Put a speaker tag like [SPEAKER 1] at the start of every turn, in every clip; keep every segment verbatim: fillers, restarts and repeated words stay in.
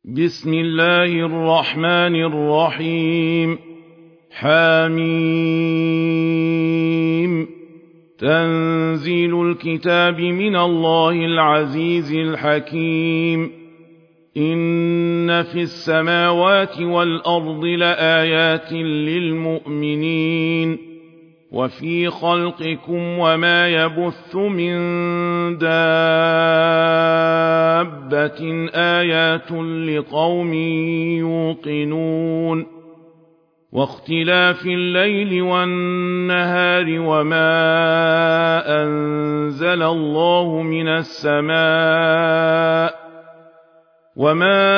[SPEAKER 1] بسم الله الرحمن الرحيم. حميم. تنزيل الكتاب من الله العزيز الحكيم. إن في السماوات والأرض لآيات للمؤمنين وفي خلقكم وما يبث من دابة آيات لقوم يوقنون واختلاف الليل والنهار وما أنزل الله من السماء وما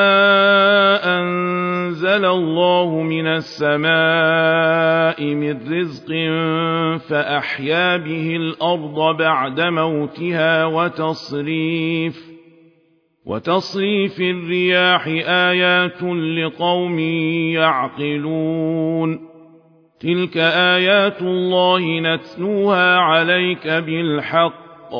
[SPEAKER 1] أنزل الله من السماء من رزق فأحيا به الأرض بعد موتها وتصريف وتصريف الرياح آيات لقوم يعقلون تلك آيات الله نتلوها عليك بالحق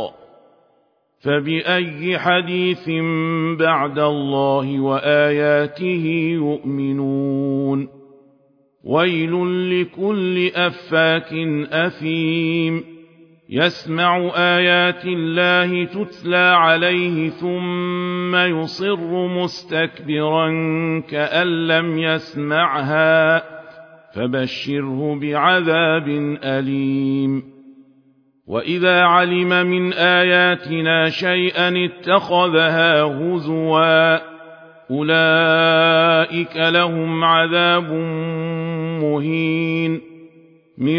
[SPEAKER 1] فبأي حديث بعد الله وآياته يؤمنون ويل لكل أفاك أثيم يسمع آيات الله تتلى عليه ثم يصر مستكبرا كأن لم يسمعها فبشره بعذاب أليم وإذا علم من آياتنا شيئا اتخذها هزوا أولئك لهم عذاب مهين من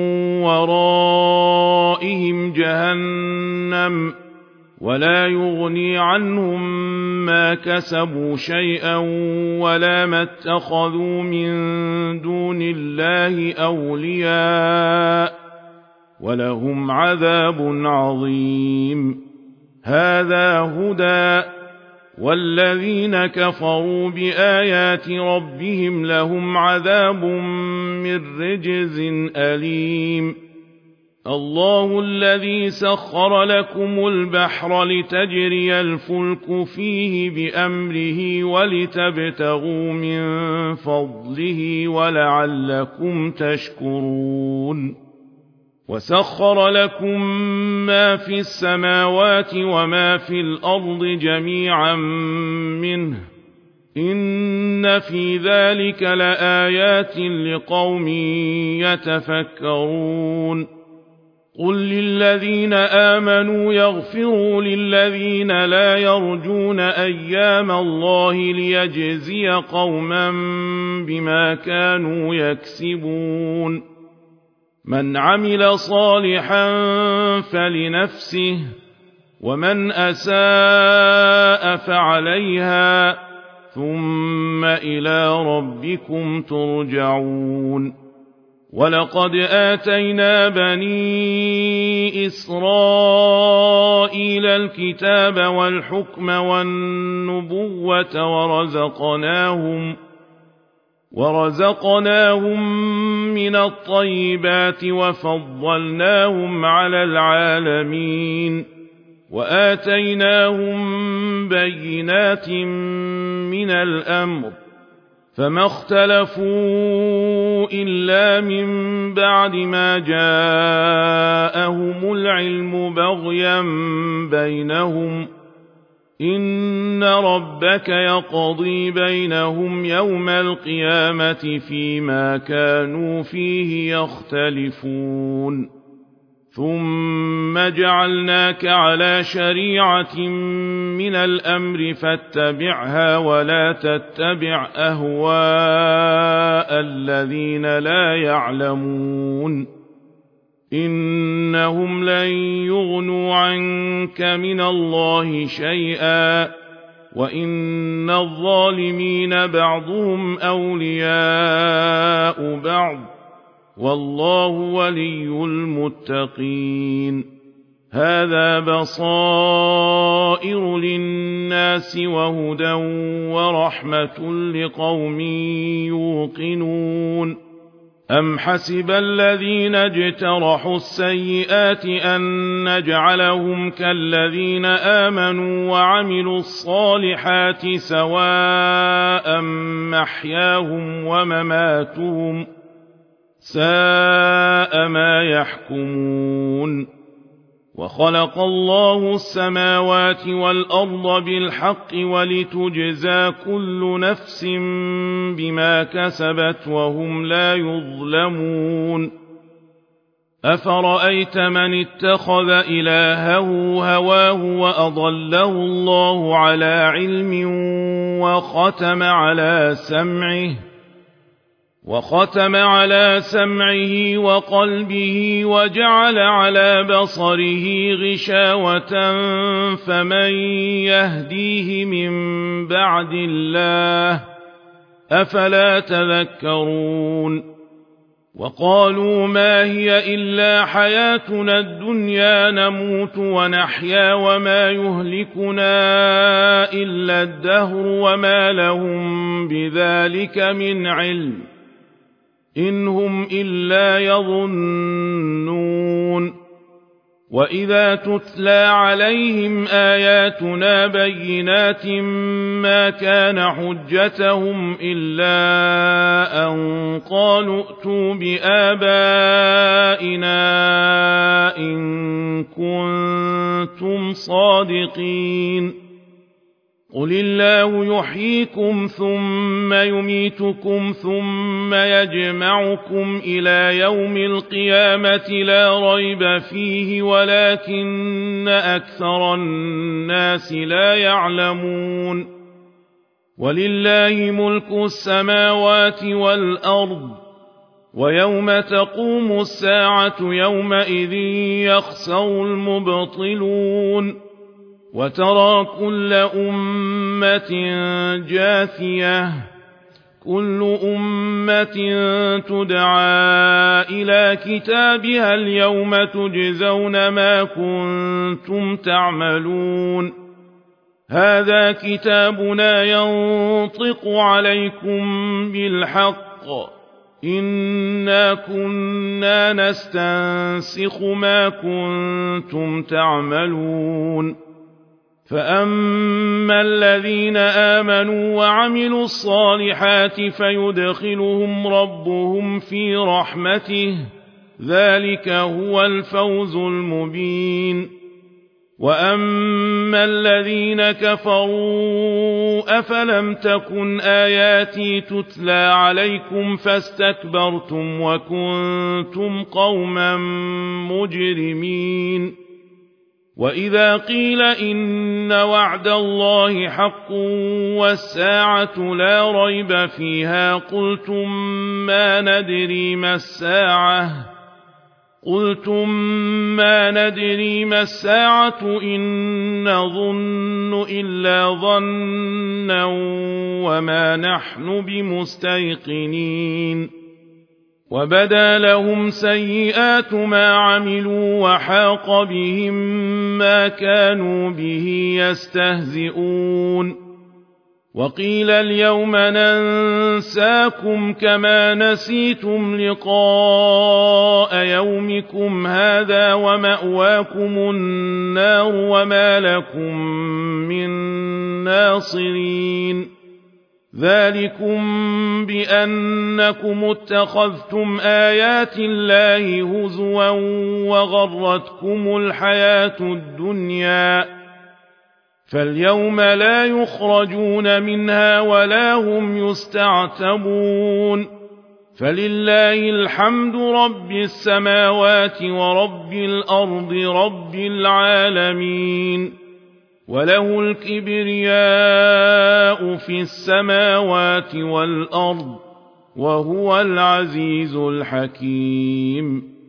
[SPEAKER 1] ورائهم جهنم ولا يغني عنهم ما كسبوا شيئا ولا ما اتخذوا من دون الله أولياء ولهم عذاب عظيم هذا هدى والذين كفروا بآيات ربهم لهم عذاب من رجز أليم الله الذي سخر لكم البحر لتجري الفلك فيه بأمره ولتبتغوا من فضله ولعلكم تشكرون وسخر لكم ما في السماوات وما في الأرض جميعا منه إن في ذلك لآيات لقوم يتفكرون قل للذين آمنوا يغفروا للذين لا يرجون أيام الله ليجزي قوما بما كانوا يكسبون من عمل صالحا فلنفسه ومن أساء فعليها ثم إلى ربكم ترجعون ولقد آتينا بني إسرائيل الكتاب والحكم والنبوة ورزقناهم ورزقناهم من الطيبات وفضلناهم على العالمين وآتيناهم بينات من الأمر فما اختلفوا إلا من بعد ما جاءهم العلم بغيا بينهم إن ربك يقضي بينهم يوم القيامة فيما كانوا فيه يختلفون ثم جعلناك على شريعة من الأمر فاتبعها ولا تتبع أهواء الذين لا يعلمون إنهم لن يغنوا عنك من الله شيئا وإن الظالمين بعضهم أولياء بعض والله ولي المتقين هذا بصائر للناس وهدى ورحمة لقوم يوقنون أم حسب الذين اجترحوا السيئات أن نجعلهم كالذين آمنوا وعملوا الصالحات سواء محياهم ومماتهم ساء ما يحكمون وخلق الله السماوات والأرض بالحق ولتجزى كل نفس بما كسبت وهم لا يظلمون أفرأيت من اتخذ إلهه هواه وأضله الله على علم وختم على سمعه وختم على سمعه وقلبه وجعل على بصره غشاوة فمن يهديه من بعد الله أفلا تذكرون وقالوا ما هي إلا حياتنا الدنيا نموت ونحيا وما يهلكنا إلا الدهر وما لهم بذلك من علم إن هم إلا يظنون وإذا تتلى عليهم آياتنا بينات ما كان حجتهم إلا أن قالوا ائتوا بآبائنا إن كنتم صادقين قل الله يحييكم ثم يميتكم ثم يجمعكم إلى يوم القيامة لا ريب فيه ولكن أكثر الناس لا يعلمون ولله ملك السماوات والأرض ويوم تقوم الساعة يومئذ يخسر المبطلون وترى كل أمة جاثية كل أمة تدعى إلى كتابها اليوم تجزون ما كنتم تعملون هذا كتابنا ينطق عليكم بالحق إنا كنا نستنسخ ما كنتم تعملون فأما الذين آمنوا وعملوا الصالحات فيدخلهم ربهم في رحمته ذلك هو الفوز المبين وأما الذين كفروا أفلم تكن آياتي تتلى عليكم فاستكبرتم وكنتم قوما مجرمين وإذا قيل إن وعد الله حق والساعة لا ريب فيها قلتم ما ندري ما الساعة قلتم ما ندري ما الساعة إن نظن إلا ظنا وما نحن بمستيقنين وبدا لهم سيئات ما عملوا وحاق بهم ما كانوا به يستهزئون وقيل اليوم ننساكم كما نسيتم لقاء يومكم هذا ومأواكم النار وما لكم من ناصرين ذلكم بأنكم اتخذتم آيات الله هزوا وغرتكم الحياة الدنيا فاليوم لا يخرجون منها ولا هم يستعتبون فلله الحمد رب السماوات ورب الأرض رب العالمين وله الكبرياء في السماوات والأرض وهو العزيز الحكيم